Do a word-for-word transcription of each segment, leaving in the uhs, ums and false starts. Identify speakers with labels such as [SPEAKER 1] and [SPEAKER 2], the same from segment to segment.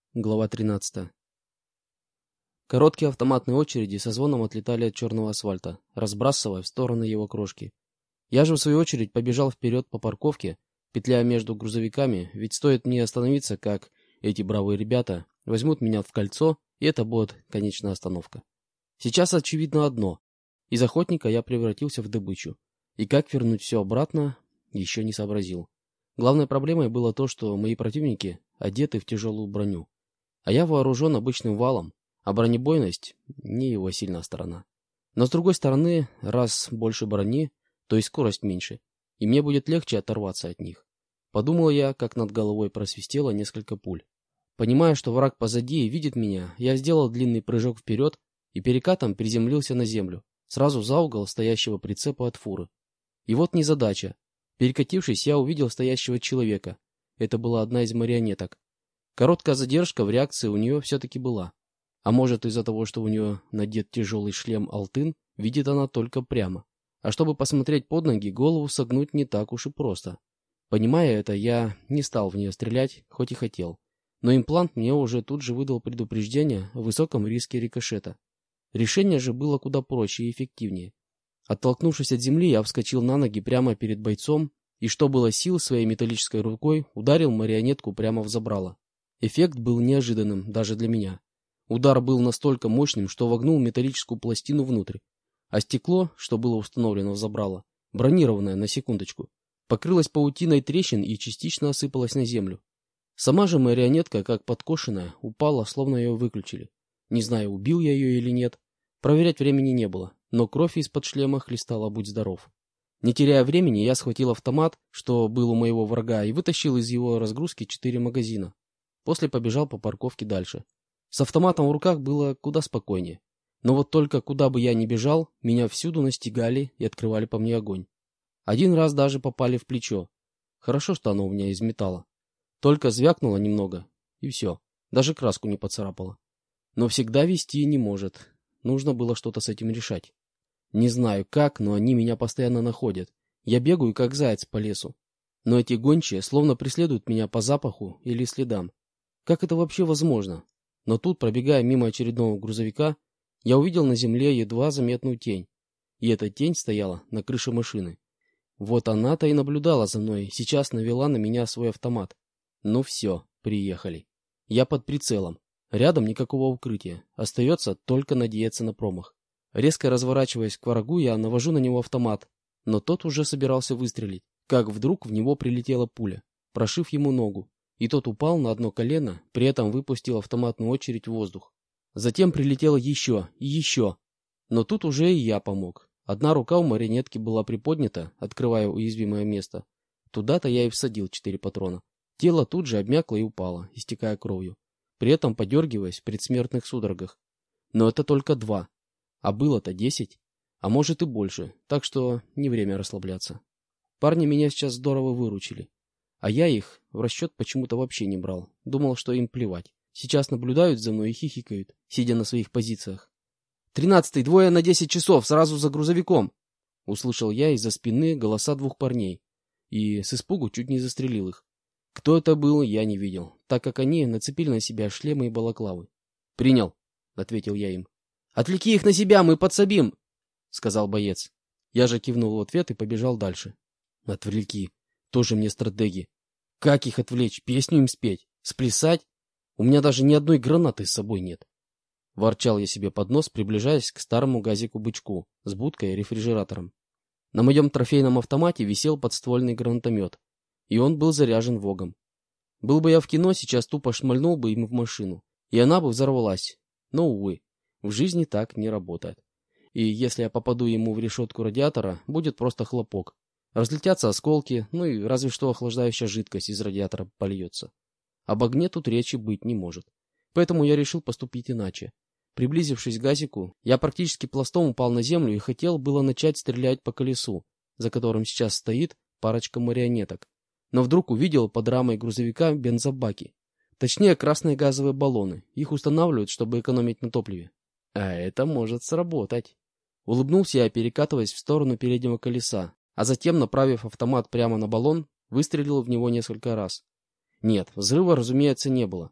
[SPEAKER 1] Глава тринадцатая. Короткие автоматные очереди со звоном отлетали от черного асфальта, разбрасывая в стороны его крошки. Я же, в свою очередь, побежал вперед по парковке, петляя между грузовиками, ведь стоит мне остановиться, как эти бравые ребята возьмут меня в кольцо, и это будет конечная остановка. Сейчас очевидно одно. Из охотника я превратился в добычу. И как вернуть все обратно, еще не сообразил. Главной проблемой было то, что мои противники одеты в тяжелую броню. А я вооружен обычным валом, а бронебойность не его сильная сторона. Но с другой стороны, раз больше брони, то и скорость меньше, и мне будет легче оторваться от них. Подумал я, как над головой просвистело несколько пуль. Понимая, что враг позади и видит меня, я сделал длинный прыжок вперед и перекатом приземлился на землю, сразу за угол стоящего прицепа от фуры. И вот незадача. Перекатившись, я увидел стоящего человека. Это была одна из марионеток. Короткая задержка в реакции у нее все-таки была. А может, из-за того, что у нее надет тяжелый шлем алтын, видит она только прямо. А чтобы посмотреть под ноги, голову согнуть не так уж и просто. Понимая это, я не стал в нее стрелять, хоть и хотел. Но имплант мне уже тут же выдал предупреждение о высоком риске рикошета. Решение же было куда проще и эффективнее. Оттолкнувшись от земли, я вскочил на ноги прямо перед бойцом и, что было сил, своей металлической рукой ударил марионетку прямо в забрало. Эффект был неожиданным даже для меня. Удар был настолько мощным, что вогнул металлическую пластину внутрь. А стекло, что было установлено в забрало, бронированное на секундочку, покрылось паутиной трещин и частично осыпалось на землю. Сама же марионетка, как подкошенная, упала, словно ее выключили. Не знаю, убил я ее или нет. Проверять времени не было, но кровь из-под шлема хлестала, будь здоров. Не теряя времени, я схватил автомат, что был у моего врага, и вытащил из его разгрузки четыре магазина. После побежал по парковке дальше. С автоматом в руках было куда спокойнее. Но вот только куда бы я ни бежал, меня всюду настигали и открывали по мне огонь. Один раз даже попали в плечо. Хорошо, что оно у меня из металла. Только звякнуло немного, и все. Даже краску не поцарапало. Но всегда вести не может. Нужно было что-то с этим решать. Не знаю как, но они меня постоянно находят. Я бегаю, как заяц по лесу. Но эти гончие словно преследуют меня по запаху или следам. Как это вообще возможно? Но тут, пробегая мимо очередного грузовика, я увидел на земле едва заметную тень. И эта тень стояла на крыше машины. Вот она-то и наблюдала за мной, сейчас навела на меня свой автомат. Ну все, приехали. Я под прицелом. Рядом никакого укрытия. Остается только надеяться на промах. Резко разворачиваясь к врагу, я навожу на него автомат. Но тот уже собирался выстрелить, как вдруг в него прилетела пуля, прошив ему ногу. И тот упал на одно колено, при этом выпустил автоматную очередь в воздух. Затем прилетело еще и еще. Но тут уже и я помог. Одна рука у марионетки была приподнята, открывая уязвимое место. Туда-то я и всадил четыре патрона. Тело тут же обмякло и упало, истекая кровью, при этом подергиваясь в предсмертных судорогах. Но это только два. А было-то десять. А может и больше, так что не время расслабляться. Парни меня сейчас здорово выручили. А я их в расчет почему-то вообще не брал. Думал, что им плевать. Сейчас наблюдают за мной и хихикают, сидя на своих позициях. «Тринадцатый, двое на десять часов, сразу за грузовиком!» Услышал я из-за спины голоса двух парней. И с испугу чуть не застрелил их. Кто это был, я не видел, так как они нацепили на себя шлемы и балаклавы. «Принял», — ответил я им. «Отвлеки их на себя, мы подсобим!» — сказал боец. Я же кивнул в ответ и побежал дальше. «Отвлеки. Тоже мне стратеги. Как их отвлечь? Песню им спеть? Сплясать? У меня даже ни одной гранаты с собой нет». Ворчал я себе под нос, приближаясь к старому газику-бычку с будкой и рефрижератором. На моем трофейном автомате висел подствольный гранатомет, и он был заряжен вогом. Был бы я в кино, сейчас тупо шмальнул бы им в машину, и она бы взорвалась. Но, увы, в жизни так не работает. И если я попаду ему в решетку радиатора, будет просто хлопок. Разлетятся осколки, ну и разве что охлаждающая жидкость из радиатора польется. Об огне тут речи быть не может. Поэтому я решил поступить иначе. Приблизившись к газику, я практически пластом упал на землю и хотел было начать стрелять по колесу, за которым сейчас стоит парочка марионеток. Но вдруг увидел под рамой грузовика бензобаки. Точнее, красные газовые баллоны. Их устанавливают, чтобы экономить на топливе. А это может сработать. Улыбнулся я, перекатываясь в сторону переднего колеса, а затем, направив автомат прямо на баллон, выстрелил в него несколько раз. Нет, взрыва, разумеется, не было.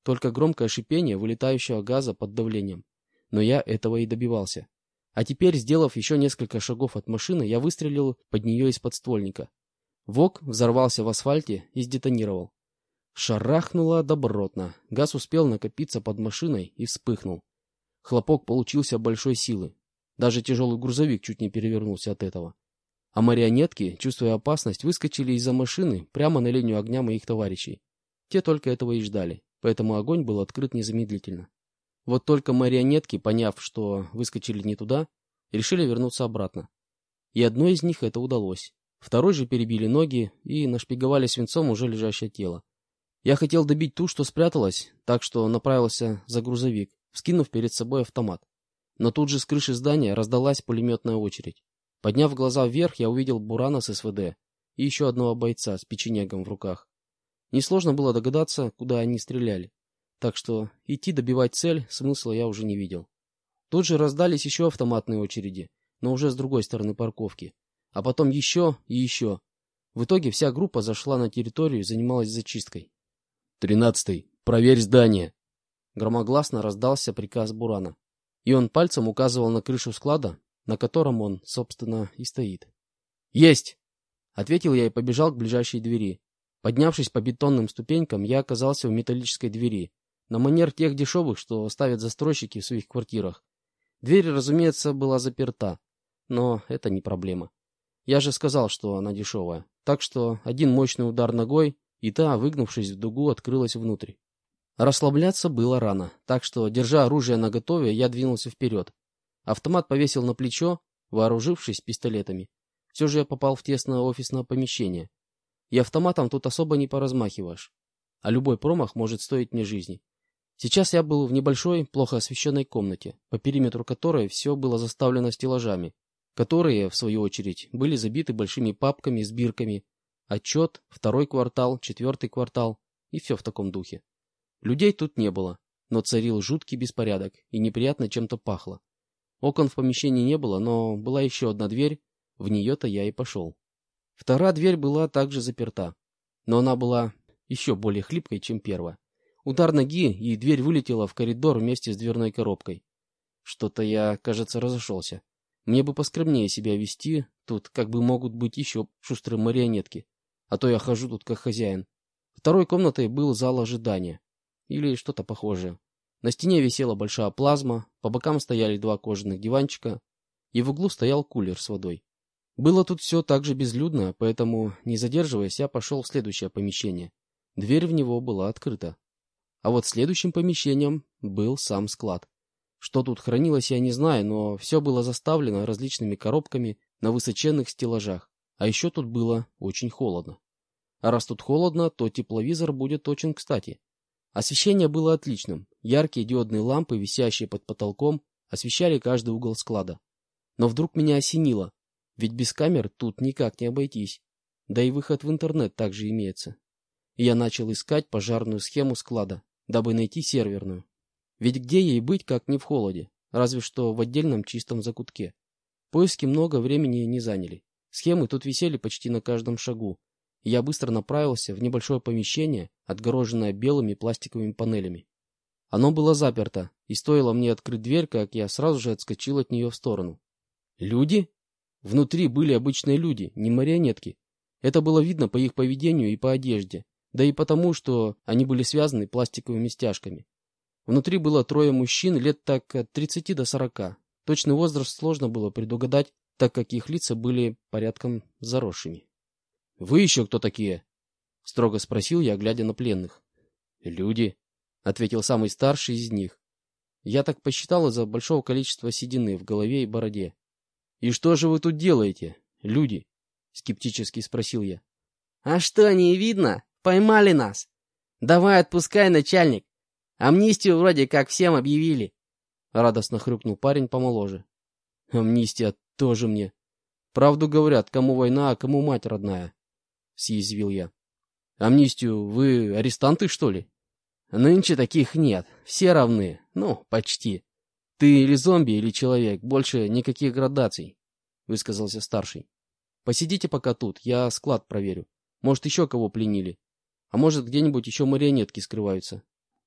[SPEAKER 1] только громкое шипение вылетающего газа под давлением. Но я этого и добивался. А теперь, сделав еще несколько шагов от машины, я выстрелил под нее из подствольника. ВОК взорвался в асфальте и сдетонировал. Шарахнуло добротно. Газ успел накопиться под машиной и вспыхнул. Хлопок получился большой силы. Даже тяжелый грузовик чуть не перевернулся от этого. А марионетки, чувствуя опасность, выскочили из-за машины прямо на линию огня моих товарищей. Те только этого и ждали, поэтому огонь был открыт незамедлительно. Вот только марионетки, поняв, что выскочили не туда, решили вернуться обратно. И одной из них это удалось. Второй же перебили ноги и нашпиговали свинцом уже лежащее тело. Я хотел добить ту, что спряталась, так что направился за грузовик, вскинув перед собой автомат. Но тут же с крыши здания раздалась пулеметная очередь. Подняв глаза вверх, я увидел Бурана с СВД и еще одного бойца с печенегом в руках. Несложно было догадаться, куда они стреляли. Так что идти добивать цель смысла я уже не видел. Тут же раздались еще автоматные очереди, но уже с другой стороны парковки. А потом еще и еще. В итоге вся группа зашла на территорию и занималась зачисткой. «Тринадцатый, проверь здание!» Громогласно раздался приказ Бурана. И он пальцем указывал на крышу склада, на котором он, собственно, и стоит. «Есть!» — ответил я и побежал к ближайшей двери. Поднявшись по бетонным ступенькам, я оказался в металлической двери, на манер тех дешевых, что ставят застройщики в своих квартирах. Дверь, разумеется, была заперта, но это не проблема. Я же сказал, что она дешевая, так что один мощный удар ногой, и та, выгнувшись в дугу, открылась внутрь. Расслабляться было рано, так что, держа оружие наготове, я двинулся вперед. Автомат повесил на плечо, вооружившись пистолетами. Все же я попал в тесное офисное помещение. И автоматом тут особо не поразмахиваешь. А любой промах может стоить мне жизни. Сейчас я был в небольшой, плохо освещенной комнате, по периметру которой все было заставлено стеллажами, которые, в свою очередь, были забиты большими папками с бирками. Отчет, второй квартал, четвертый квартал и все в таком духе. Людей тут не было, но царил жуткий беспорядок и неприятно чем-то пахло. Окон в помещении не было, но была еще одна дверь, в нее-то я и пошел. Вторая дверь была также заперта, но она была еще более хлипкой, чем первая. Удар ноги, и дверь вылетела в коридор вместе с дверной коробкой. Что-то я, кажется, разошелся. Мне бы поскромнее себя вести, тут как бы могут быть еще шустрые марионетки, а то я хожу тут как хозяин. Второй комнатой был зал ожидания, или что-то похожее. На стене висела большая плазма, по бокам стояли два кожаных диванчика, и в углу стоял кулер с водой. Было тут все так же безлюдно, поэтому, не задерживаясь, я пошел в следующее помещение. Дверь в него была открыта. А вот следующим помещением был сам склад. Что тут хранилось, я не знаю, но все было заставлено различными коробками на высоченных стеллажах. А еще тут было очень холодно. А раз тут холодно, то тепловизор будет очень кстати. Освещение было отличным. Яркие диодные лампы, висящие под потолком, освещали каждый угол склада. Но вдруг меня осенило. Ведь без камер тут никак не обойтись. Да и выход в интернет также имеется. И я начал искать пожарную схему склада, дабы найти серверную. Ведь где ей быть, как не в холоде, разве что в отдельном чистом закутке. Поиски много времени не заняли. Схемы тут висели почти на каждом шагу. И я быстро направился в небольшое помещение, отгороженное белыми пластиковыми панелями. Оно было заперто, и стоило мне открыть дверь, как я сразу же отскочил от нее в сторону. Люди? Внутри были обычные люди, не марионетки. Это было видно по их поведению и по одежде, да и потому, что они были связаны пластиковыми стяжками. Внутри было трое мужчин лет так от тридцати до сорока. Точный возраст сложно было предугадать, так как их лица были порядком заросшими. «Вы еще кто такие?» — строго спросил я, глядя на пленных. «Люди», — ответил самый старший из них. Я так посчитал из-за большого количества седины в голове и бороде. «И что же вы тут делаете, люди?» — скептически спросил я.
[SPEAKER 2] «А что, не видно? Поймали нас! Давай отпускай, начальник! Амнистию вроде как всем объявили!»
[SPEAKER 1] — радостно хрюкнул парень помоложе. «Амнистия тоже мне. Правду говорят, кому война, а кому мать родная», — съязвил я. «Амнистию вы арестанты, что ли?»
[SPEAKER 2] «Нынче таких нет, все равны, ну, почти.
[SPEAKER 1] Ты или зомби, или человек, больше никаких градаций», — высказался старший. «Посидите пока тут, я склад проверю. Может, еще кого пленили. А может, где-нибудь еще марионетки скрываются».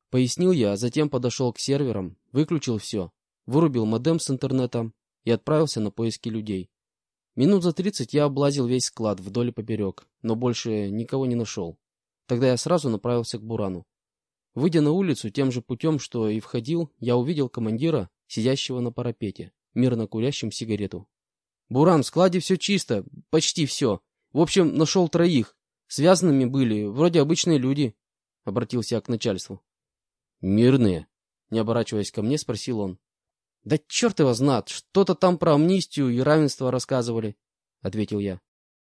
[SPEAKER 1] Пояснил я, а затем подошел к серверам, выключил все, вырубил модем с интернетом и отправился на поиски людей. Минут за тридцать я облазил весь склад вдоль и поперек, но больше никого не нашел. Тогда я сразу направился к Бурану. Выйдя на улицу тем же путем, что и входил, я увидел командира, сидящего на парапете, мирно курящим сигарету. «Буран, в складе все чисто, почти все. В общем, нашел троих. Связанными были, вроде обычные люди», — обратился я к начальству. «Мирные?» — не оборачиваясь ко мне, спросил он. «Да черт его знает, что-то там про амнистию и равенство рассказывали», — ответил я.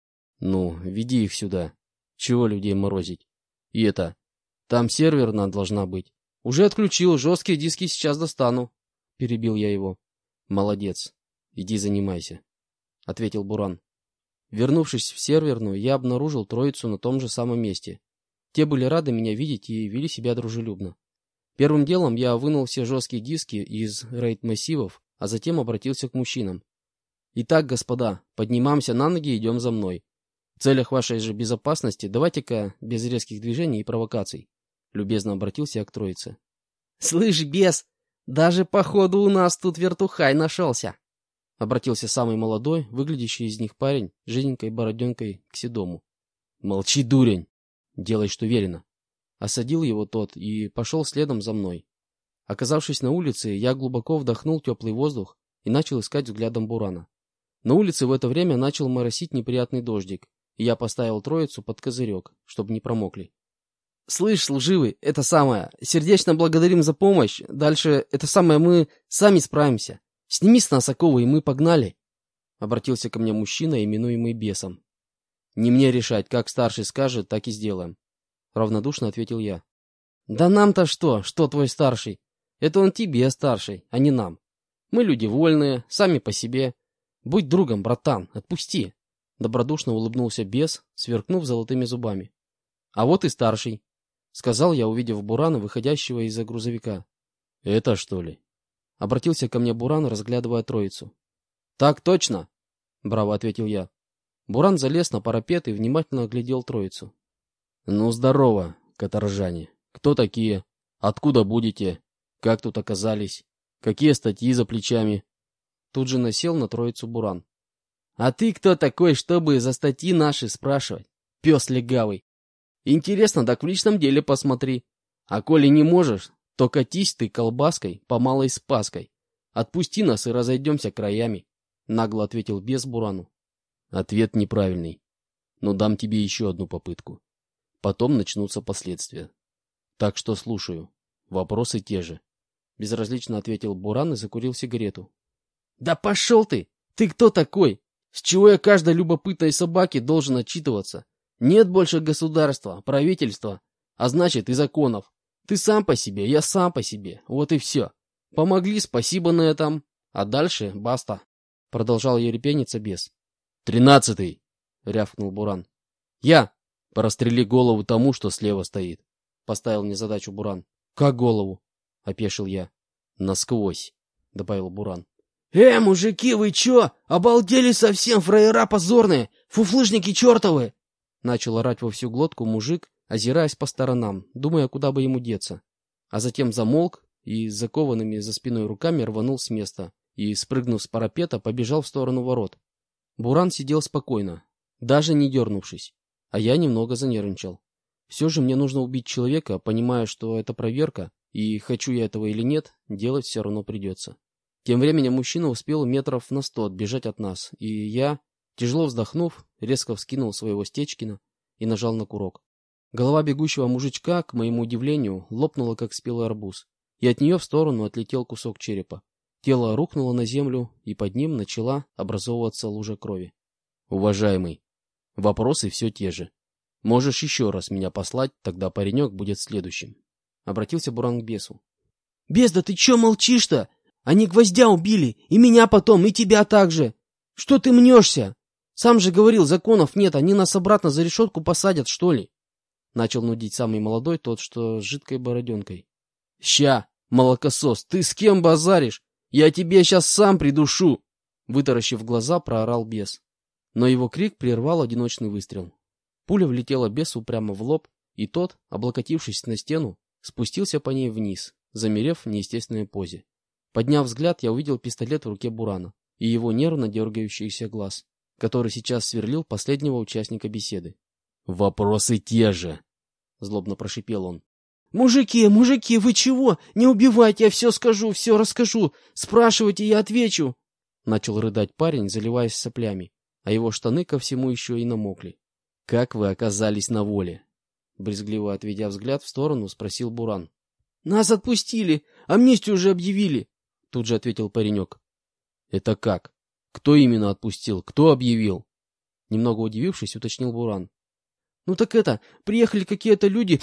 [SPEAKER 1] «Ну, веди их сюда. Чего людей морозить? И это, там серверная должна быть». «Уже отключил, жесткие диски сейчас достану», — перебил я его. «Молодец, иди занимайся», — ответил Буран. Вернувшись в серверную, я обнаружил троицу на том же самом месте. Те были рады меня видеть и вели себя дружелюбно. Первым делом я вынул все жесткие диски из рейд-массивов, а затем обратился к мужчинам. «Итак, господа, поднимаемся на ноги и идем за мной. В целях вашей же безопасности давайте-ка без резких движений и провокаций», — любезно обратился я к троице.
[SPEAKER 2] «Слышь, бес, даже походу у нас тут вертухай нашелся», — обратился самый молодой, выглядящий из них парень, жиденькой бороденкой к седому.
[SPEAKER 1] «Молчи, дурень! Делай, что велено!» Осадил его тот и пошел следом за мной. Оказавшись на улице, я глубоко вдохнул теплый воздух и начал искать взглядом Бурана. На улице в это время начал моросить неприятный дождик, и я поставил троицу под козырек, чтобы не промокли.
[SPEAKER 2] «Слышь, служивый, это самое, сердечно благодарим за помощь. Дальше это самое мы сами справимся. Сними с нас оковы, и мы погнали», — обратился ко мне мужчина, именуемый бесом.
[SPEAKER 1] «Не мне решать, как старший скажет, так и сделаем», — равнодушно ответил я.
[SPEAKER 2] «Да нам-то что, что твой старший? Это он тебе старший, а не нам. Мы люди вольные, сами по себе. Будь другом, братан, отпусти», — добродушно улыбнулся бес, сверкнув золотыми зубами.
[SPEAKER 1] «А вот и старший», — сказал я, увидев Бурана, выходящего из-за грузовика. «Это что ли?» — обратился ко мне Буран, разглядывая троицу. «Так точно!» — браво ответил я. Буран залез на парапет и внимательно оглядел троицу. «Ну, здорово, каторжане. Кто такие? Откуда будете? Как тут оказались? Какие статьи за плечами?» Тут же насел на троицу Буран.
[SPEAKER 2] «А ты кто такой, чтобы за статьи наши спрашивать? Пес легавый. Интересно, так в личном деле посмотри. А коли не можешь, то катись ты колбаской по малой спаской. Отпусти нас и разойдемся краями», — нагло ответил бес Бурану.
[SPEAKER 1] «Ответ неправильный. Но дам тебе еще одну попытку. Потом начнутся последствия. Так что слушаю. Вопросы те же», — безразлично ответил Буран и закурил сигарету.
[SPEAKER 2] «Да пошел ты! Ты кто такой? С чего я каждой любопытной собаке должен отчитываться? Нет больше государства, правительства, а значит и законов. Ты сам по себе, я сам по себе. Вот и все. Помогли, спасибо на этом. А дальше баста», — продолжал ерепениться бес.
[SPEAKER 1] «Тринадцатый!» — рявкнул Буран.
[SPEAKER 2] «Я!»
[SPEAKER 1] «Прострели голову тому, что слева стоит»,
[SPEAKER 2] — поставил мне задачу Буран.
[SPEAKER 1] «Как голову?» — опешил я. «Насквозь», — добавил Буран.
[SPEAKER 2] «Э, мужики, вы чё? Обалдели совсем, фраера позорные! Фуфлыжники чертовы!» Начал орать во всю глотку мужик, озираясь по сторонам, думая, куда бы ему деться. А затем замолк и с закованными за спиной руками рванул с места и, спрыгнув с парапета, побежал в сторону ворот. Буран сидел спокойно, даже не дернувшись, а я немного занервничал. Все же мне нужно убить человека, понимая, что это проверка, и хочу я этого или нет, делать все равно придется. Тем временем мужчина успел метров на сто отбежать от нас, и я, тяжело вздохнув, резко вскинул своего Стечкина и нажал на курок. Голова бегущего мужичка, к моему удивлению, лопнула, как спелый арбуз, и от нее в сторону отлетел кусок черепа. Тело рухнуло на землю, и под ним начала образовываться лужа крови.
[SPEAKER 1] «Уважаемый, вопросы все те же. Можешь еще раз меня послать, тогда паренек будет следующим», — обратился Буран к бесу.
[SPEAKER 2] «Бес, да ты че молчишь-то? Они гвоздя убили, и меня потом, и тебя также. Что ты мнешься? Сам же говорил, законов нет, они нас обратно за решетку посадят, что ли?» Начал нудить самый молодой, тот, что с жидкой бороденкой. «Ща, молокосос, ты с кем базаришь? Я тебе сейчас сам придушу!» Вытаращив глаза, проорал бес. Но его крик прервал одиночный выстрел. Пуля влетела бесу прямо в лоб, и тот, облокотившись на стену,
[SPEAKER 1] Спустился по ней вниз, замерев в неестественной позе. Подняв взгляд, я увидел пистолет в руке Бурана и его нервно дергающийся глаз, который сейчас сверлил последнего участника беседы.
[SPEAKER 2] «Вопросы те же!» — злобно прошипел он.
[SPEAKER 3] «Мужики, мужики, вы чего? Не убивайте, я все скажу, все расскажу. Спрашивайте, я отвечу!»
[SPEAKER 1] Начал рыдать парень, заливаясь соплями, а его штаны ко всему еще и намокли.
[SPEAKER 2] «Как вы оказались на воле?»
[SPEAKER 1] Брезгливо отведя взгляд в сторону, спросил Буран.
[SPEAKER 3] «Нас отпустили, амнистию уже объявили!»
[SPEAKER 1] Тут же ответил паренек.
[SPEAKER 2] «Это как? Кто именно отпустил? Кто объявил?»
[SPEAKER 1] Немного удивившись, уточнил Буран.
[SPEAKER 3] «Ну так это, приехали какие-то люди,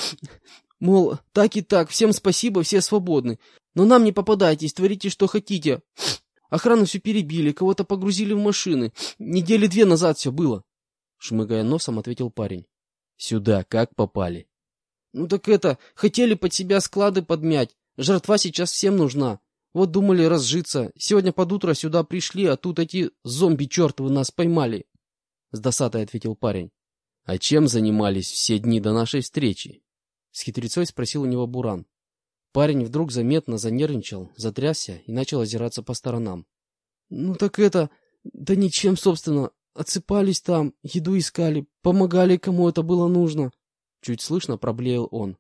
[SPEAKER 3] мол, так и так, всем спасибо, все свободны. Но нам не попадайтесь, творите, что хотите. Охрану все перебили, кого-то погрузили в машины. Недели две назад все было».
[SPEAKER 1] Шмыгая носом, ответил парень.
[SPEAKER 2] «Сюда как попали?»
[SPEAKER 3] «Ну так это, хотели под себя склады подмять. Жратва сейчас всем нужна. Вот думали разжиться. Сегодня под утро сюда пришли, а тут эти зомби чертовы нас поймали».
[SPEAKER 1] С досадой ответил парень.
[SPEAKER 2] «А чем занимались все дни до нашей встречи?»
[SPEAKER 1] С хитрецой спросил у него Буран. Парень вдруг заметно занервничал, затрясся и начал озираться по сторонам.
[SPEAKER 3] «Ну так это... Да ничем, собственно. Отсыпались там, еду искали, помогали, кому это было нужно».
[SPEAKER 1] Чуть слышно проблеял он.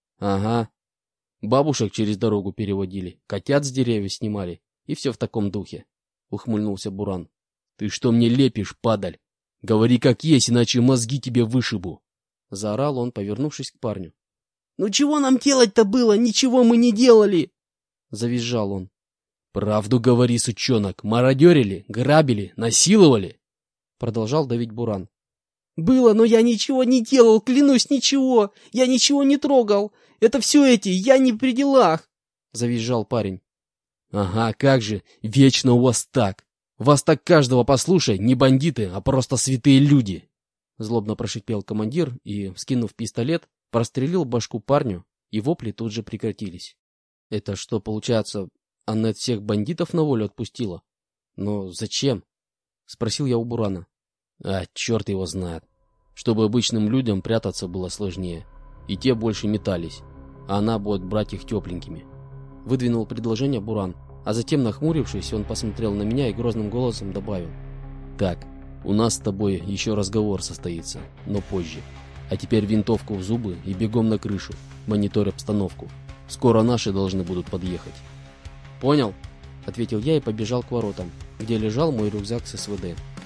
[SPEAKER 2] «Ага. Бабушек через дорогу переводили, котят с деревьев снимали, и все в таком духе», — ухмыльнулся Буран. «Ты что мне лепишь, падаль? Говори как есть, иначе мозги тебе вышибу!»
[SPEAKER 1] Заорал он, повернувшись к парню.
[SPEAKER 3] «Ну чего нам делать-то было? Ничего мы не делали!»
[SPEAKER 1] Завизжал он.
[SPEAKER 2] «Правду говори, сучонок! Мародерили, грабили, насиловали!»
[SPEAKER 1] Продолжал давить Буран.
[SPEAKER 3] «Было, но я ничего не делал, клянусь, ничего! Я ничего не трогал! Это все эти, я не при делах!»
[SPEAKER 1] Завизжал парень.
[SPEAKER 2] «Ага, как же, вечно у вас так! Вас так каждого послушай, не бандиты, а просто святые люди!»
[SPEAKER 1] Злобно прошипел командир и, вскинув пистолет, прострелил башку парню, и вопли тут же прекратились. Это что, получается, Аннет всех бандитов на волю отпустила? Но зачем? Спросил я у Бурана.
[SPEAKER 2] А, черт его знает. Чтобы обычным людям прятаться было сложнее. И те больше метались, а она будет брать их тепленькими.
[SPEAKER 1] Выдвинул предложение Буран, а затем, нахмурившись, он посмотрел на меня и грозным голосом добавил.
[SPEAKER 2] Так, у нас с тобой еще разговор состоится, но позже. А теперь винтовку в зубы и бегом на крышу, мониторь обстановку. Скоро наши должны будут подъехать.
[SPEAKER 1] «Понял», — ответил я и побежал к воротам, где лежал мой рюкзак с СВД.